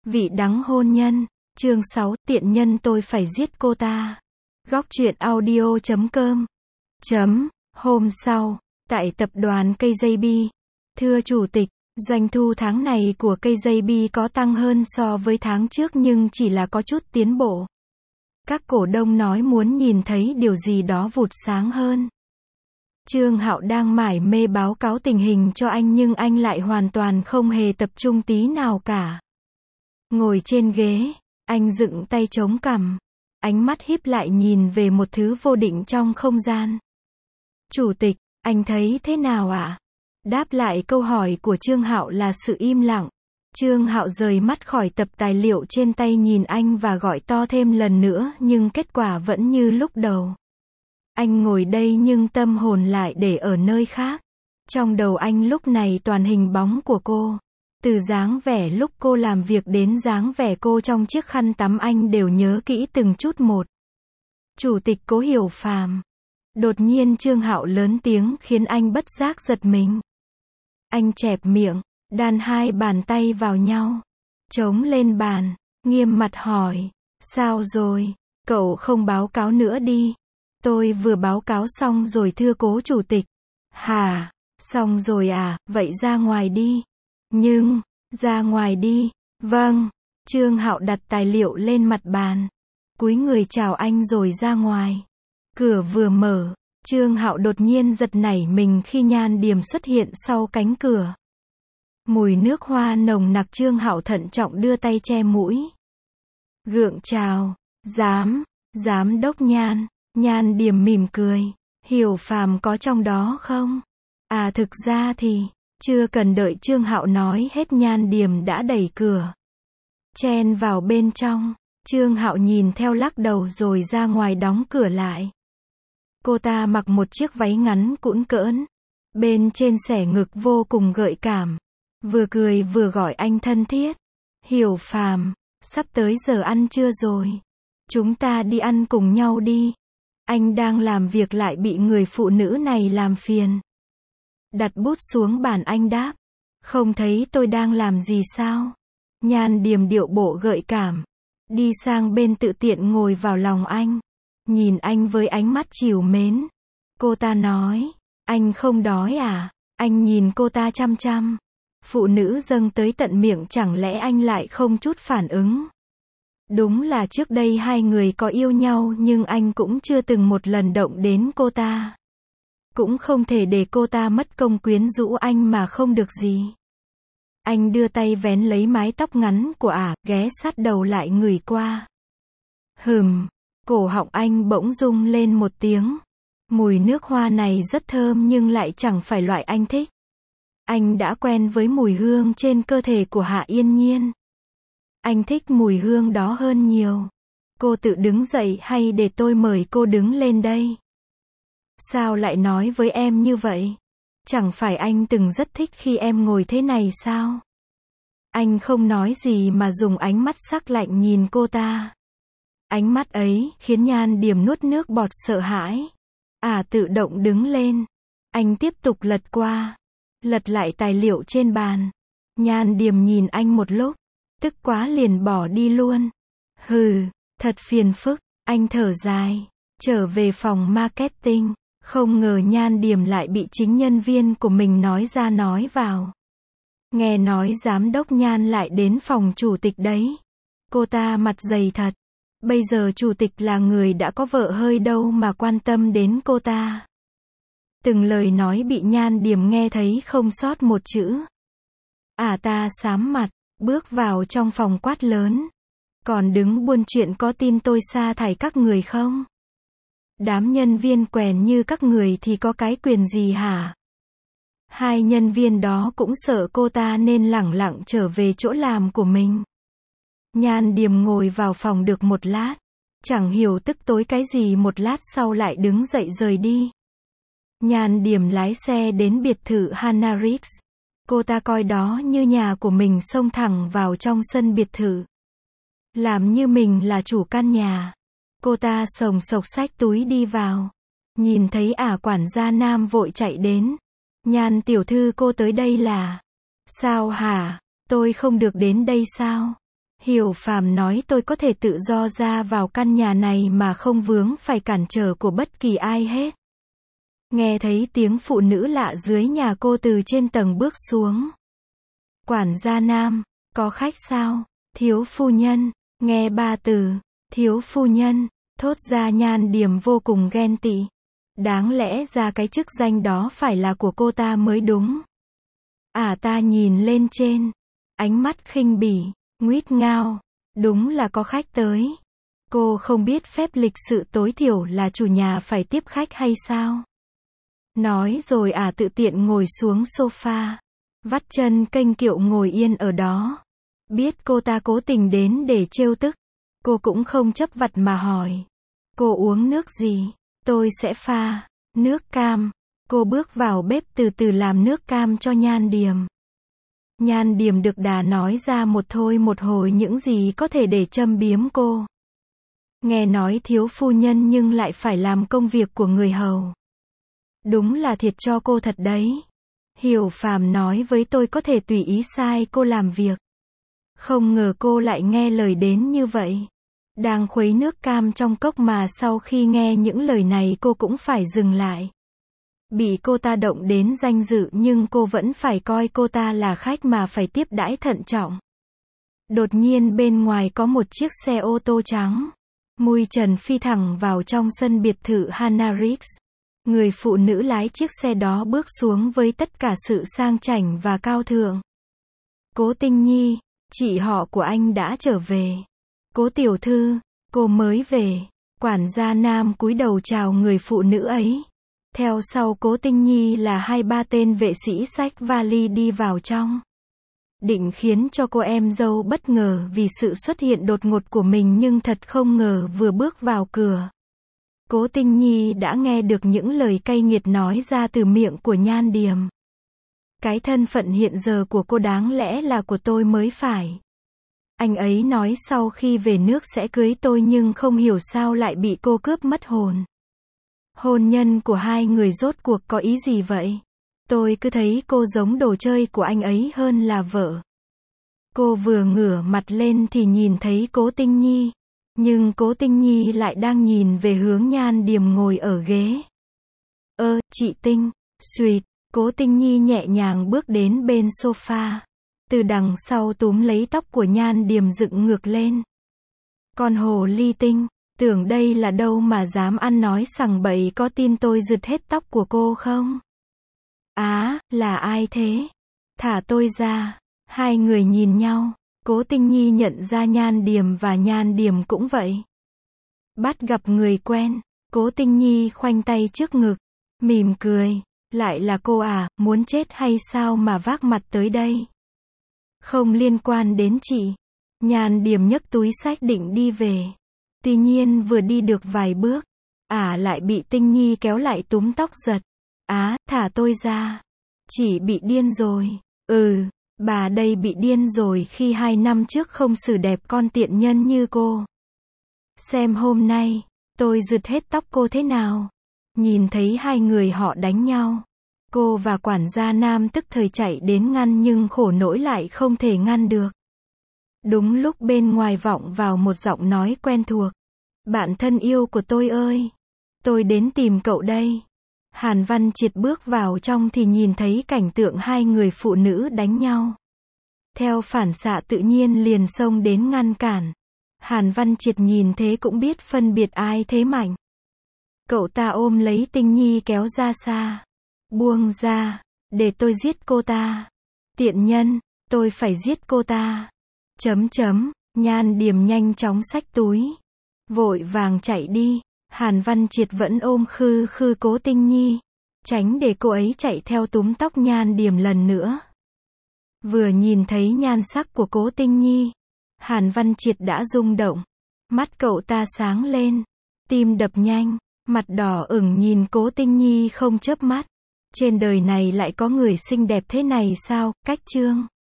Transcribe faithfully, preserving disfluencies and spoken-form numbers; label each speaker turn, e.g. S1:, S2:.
S1: Vị đắng hôn nhân, chương sáu, tiện nhân tôi phải giết cô ta. Góc truyện audio chấm com. Chấm, hôm sau, tại tập đoàn ca giê bê. Thưa Chủ tịch, doanh thu tháng này của ca giê bê có tăng hơn so với tháng trước nhưng chỉ là có chút tiến bộ. Các cổ đông nói muốn nhìn thấy điều gì đó vụt sáng hơn. Trương Hạo đang mải mê báo cáo tình hình cho anh nhưng anh lại hoàn toàn không hề tập trung tí nào cả. Ngồi trên ghế, anh dựng tay chống cằm, ánh mắt híp lại nhìn về một thứ vô định trong không gian. Chủ tịch, anh thấy thế nào ạ? Đáp lại câu hỏi của Trương Hạo là sự im lặng. Trương Hạo rời mắt khỏi tập tài liệu trên tay nhìn anh và gọi to thêm lần nữa nhưng kết quả vẫn như lúc đầu. Anh ngồi đây nhưng tâm hồn lại để ở nơi khác. Trong đầu anh lúc này toàn hình bóng của cô. Từ dáng vẻ lúc cô làm việc đến dáng vẻ cô trong chiếc khăn tắm anh đều nhớ kỹ từng chút một. Chủ tịch Cố Hiểu Phàm. Đột nhiên Trương Hạo lớn tiếng khiến anh bất giác giật mình. Anh chẹp miệng, đan hai bàn tay vào nhau, chống lên bàn, nghiêm mặt hỏi, sao rồi, cậu không báo cáo nữa đi. Tôi vừa báo cáo xong rồi thưa Cố Chủ tịch. Hả, xong rồi à, vậy ra ngoài đi. Nhưng, ra ngoài đi, vâng. Trương Hạo đặt tài liệu lên mặt bàn, cúi người chào anh rồi ra ngoài. Cửa vừa mở, Trương Hạo đột nhiên giật nảy mình khi Nhan Điềm xuất hiện sau cánh cửa. Mùi nước hoa nồng nặc. Trương Hạo thận trọng đưa tay che mũi. Gượng chào, giám, giám đốc Nhan. Nhan Điềm mỉm cười, Hiểu Phàm có trong đó không? À thực ra thì, chưa cần đợi Trương Hạo nói hết Nhan Điềm đã đẩy cửa, chen vào bên trong. Trương Hạo nhìn theo lắc đầu rồi ra ngoài đóng cửa lại. Cô ta mặc một chiếc váy ngắn cũn cỡn, bên trên xẻ ngực vô cùng gợi cảm, vừa cười vừa gọi anh thân thiết. Hiểu Phàm, sắp tới giờ ăn trưa rồi, chúng ta đi ăn cùng nhau đi. Anh đang làm việc lại bị người phụ nữ này làm phiền. Đặt bút xuống bàn anh đáp, không thấy tôi đang làm gì sao? Nhan Điềm điệu bộ gợi cảm, đi sang bên tự tiện ngồi vào lòng anh, nhìn anh với ánh mắt trìu mến. Cô ta nói, anh không đói à? Anh nhìn cô ta chăm chăm. Phụ nữ dâng tới tận miệng, chẳng lẽ anh lại không chút phản ứng? Đúng là trước đây hai người có yêu nhau nhưng anh cũng chưa từng một lần động đến cô ta. Cũng không thể để cô ta mất công quyến rũ anh mà không được gì. Anh đưa tay vén lấy mái tóc ngắn của ả, ghé sát đầu lại ngửi qua. Hừm, cổ họng anh bỗng rung lên một tiếng. Mùi nước hoa này rất thơm nhưng lại chẳng phải loại anh thích. Anh đã quen với mùi hương trên cơ thể của Hạ Yên Nhiên. Anh thích mùi hương đó hơn nhiều. Cô tự đứng dậy hay để tôi mời cô đứng lên đây? Sao lại nói với em như vậy? Chẳng phải anh từng rất thích khi em ngồi thế này sao? Anh không nói gì mà dùng ánh mắt sắc lạnh nhìn cô ta. Ánh mắt ấy khiến Nhan Điềm nuốt nước bọt sợ hãi. À tự động đứng lên. Anh tiếp tục lật qua, lật lại tài liệu trên bàn. Nhan Điềm nhìn anh một lúc, tức quá liền bỏ đi luôn. Hừ, thật phiền phức. Anh thở dài, trở về phòng marketing. Không ngờ Nhan Điềm lại bị chính nhân viên của mình nói ra nói vào. Nghe nói giám đốc Nhan lại đến phòng chủ tịch đấy. Cô ta mặt dày thật. Bây giờ chủ tịch là người đã có vợ hơi đâu mà quan tâm đến cô ta. Từng lời nói bị Nhan Điềm nghe thấy không sót một chữ. À ta xám mặt, bước vào trong phòng quát lớn. Còn đứng buôn chuyện có tin tôi sa thải các người không? Đám nhân viên quèn như các người thì có cái quyền gì hả? Hai nhân viên đó cũng sợ cô ta nên lẳng lặng trở về chỗ làm của mình. Nhan Điềm ngồi vào phòng được một lát, chẳng hiểu tức tối cái gì, một lát sau lại đứng dậy rời đi. Nhan Điềm lái xe đến biệt thự Hannah Reeves. Cô ta coi đó như nhà của mình, xông thẳng vào trong sân biệt thự. Làm như mình là chủ căn nhà. Cô ta sồng sộc xách túi đi vào. Nhìn thấy ả quản gia nam vội chạy đến. Nhan tiểu thư, cô tới đây là... Sao hả? Tôi không được đến đây sao? Hiểu Phàm nói tôi có thể tự do ra vào căn nhà này mà không vướng phải cản trở của bất kỳ ai hết. Nghe thấy tiếng phụ nữ lạ dưới nhà cô từ trên tầng bước xuống. Quản gia nam, có khách sao? Thiếu phu nhân, nghe ba từ, thiếu phu nhân, thốt ra Nhan Điềm vô cùng ghen tị. Đáng lẽ ra cái chức danh đó phải là của cô ta mới đúng. À ta nhìn lên trên, ánh mắt khinh bỉ, nguýt ngao, đúng là có khách tới. Cô không biết phép lịch sự tối thiểu là chủ nhà phải tiếp khách hay sao? Nói rồi à tự tiện ngồi xuống sofa, vắt chân kênh kiệu ngồi yên ở đó. Biết cô ta cố tình đến để trêu tức, cô cũng không chấp vặt mà hỏi. Cô uống nước gì? Tôi sẽ pha nước cam. Cô bước vào bếp từ từ làm nước cam cho Nhan Điềm. Nhan Điềm được đà nói ra một thôi một hồi những gì có thể để châm biếm cô. Nghe nói thiếu phu nhân nhưng lại phải làm công việc của người hầu. Đúng là thiệt cho cô thật đấy. Hiểu Phàm nói với tôi có thể tùy ý sai cô làm việc. Không ngờ cô lại nghe lời đến như vậy. Đang khuấy nước cam trong cốc mà sau khi nghe những lời này cô cũng phải dừng lại. Bị cô ta động đến danh dự nhưng cô vẫn phải coi cô ta là khách mà phải tiếp đãi thận trọng. Đột nhiên bên ngoài có một chiếc xe ô tô trắng. Mui trần phi thẳng vào trong sân biệt thự Hannah Riggs. Người phụ nữ lái chiếc xe đó bước xuống với tất cả sự sang chảnh và cao thượng. Cố Tinh Nhi, chị họ của anh đã trở về. Cố tiểu thư, cô mới về. Quản gia nam cúi đầu chào người phụ nữ ấy. Theo sau Cố Tinh Nhi là hai ba tên vệ sĩ xách vali đi vào trong. Định khiến cho cô em dâu bất ngờ vì sự xuất hiện đột ngột của mình nhưng thật không ngờ vừa bước vào cửa. Cố Tinh Nhi đã nghe được những lời cay nghiệt nói ra từ miệng của Nhan Điềm. Cái thân phận hiện giờ của cô đáng lẽ là của tôi mới phải. Anh ấy nói sau khi về nước sẽ cưới tôi nhưng không hiểu sao lại bị cô cướp mất hồn. Hôn nhân của hai người rốt cuộc có ý gì vậy? Tôi cứ thấy cô giống đồ chơi của anh ấy hơn là vợ. Cô vừa ngửa mặt lên thì nhìn thấy Cố Tinh Nhi. Nhưng Cố Tinh Nhi lại đang nhìn về hướng Nhan Điềm ngồi ở ghế. Ơ, chị Tinh, suýt, Cố Tinh Nhi nhẹ nhàng bước đến bên sofa. Từ đằng sau túm lấy tóc của Nhan Điềm dựng ngược lên. Con hồ ly tinh, tưởng đây là đâu mà dám ăn nói sằng bậy, có tin tôi rượt hết tóc của cô không? Á, là ai thế? Thả tôi ra. Hai người nhìn nhau. Cố Tinh Nhi nhận ra Nhan Điềm và Nhan Điềm cũng vậy. Bắt gặp người quen. Cố Tinh Nhi khoanh tay trước ngực, mỉm cười. Lại là cô à, muốn chết hay sao mà vác mặt tới đây? Không liên quan đến chị. Nhan Điềm nhấc túi xách định đi về. Tuy nhiên vừa đi được vài bước, ả à lại bị Tinh Nhi kéo lại túm tóc giật. Á, thả tôi ra. Chị bị điên rồi. Ừ, bà đây bị điên rồi khi hai năm trước không xử đẹp con tiện nhân như cô. Xem hôm nay, tôi rượt hết tóc cô thế nào. Nhìn thấy hai người họ đánh nhau. Cô và quản gia nam tức thời chạy đến ngăn nhưng khổ nỗi lại không thể ngăn được. Đúng lúc bên ngoài vọng vào một giọng nói quen thuộc. Bạn thân yêu của tôi ơi! Tôi đến tìm cậu đây. Hàn Văn Triệt bước vào trong thì nhìn thấy cảnh tượng hai người phụ nữ đánh nhau. Theo phản xạ tự nhiên liền xông đến ngăn cản. Hàn Văn Triệt nhìn thế cũng biết phân biệt ai thế mạnh. Cậu ta ôm lấy Tinh Nhi kéo ra xa. Buông ra, để tôi giết cô ta. Tiện nhân, tôi phải giết cô ta. Chấm chấm, Nhan Điềm nhanh chóng xách túi. Vội vàng chạy đi. Hàn Văn Triệt vẫn ôm khư khư Cố Tinh Nhi. Tránh để cô ấy chạy theo túm tóc Nhan Điềm lần nữa. Vừa nhìn thấy nhan sắc của Cố Tinh Nhi, Hàn Văn Triệt đã rung động. Mắt cậu ta sáng lên. Tim đập nhanh. Mặt đỏ ửng nhìn Cố Tinh Nhi không chớp mắt. Trên đời này lại có người xinh đẹp thế này sao? Cách chương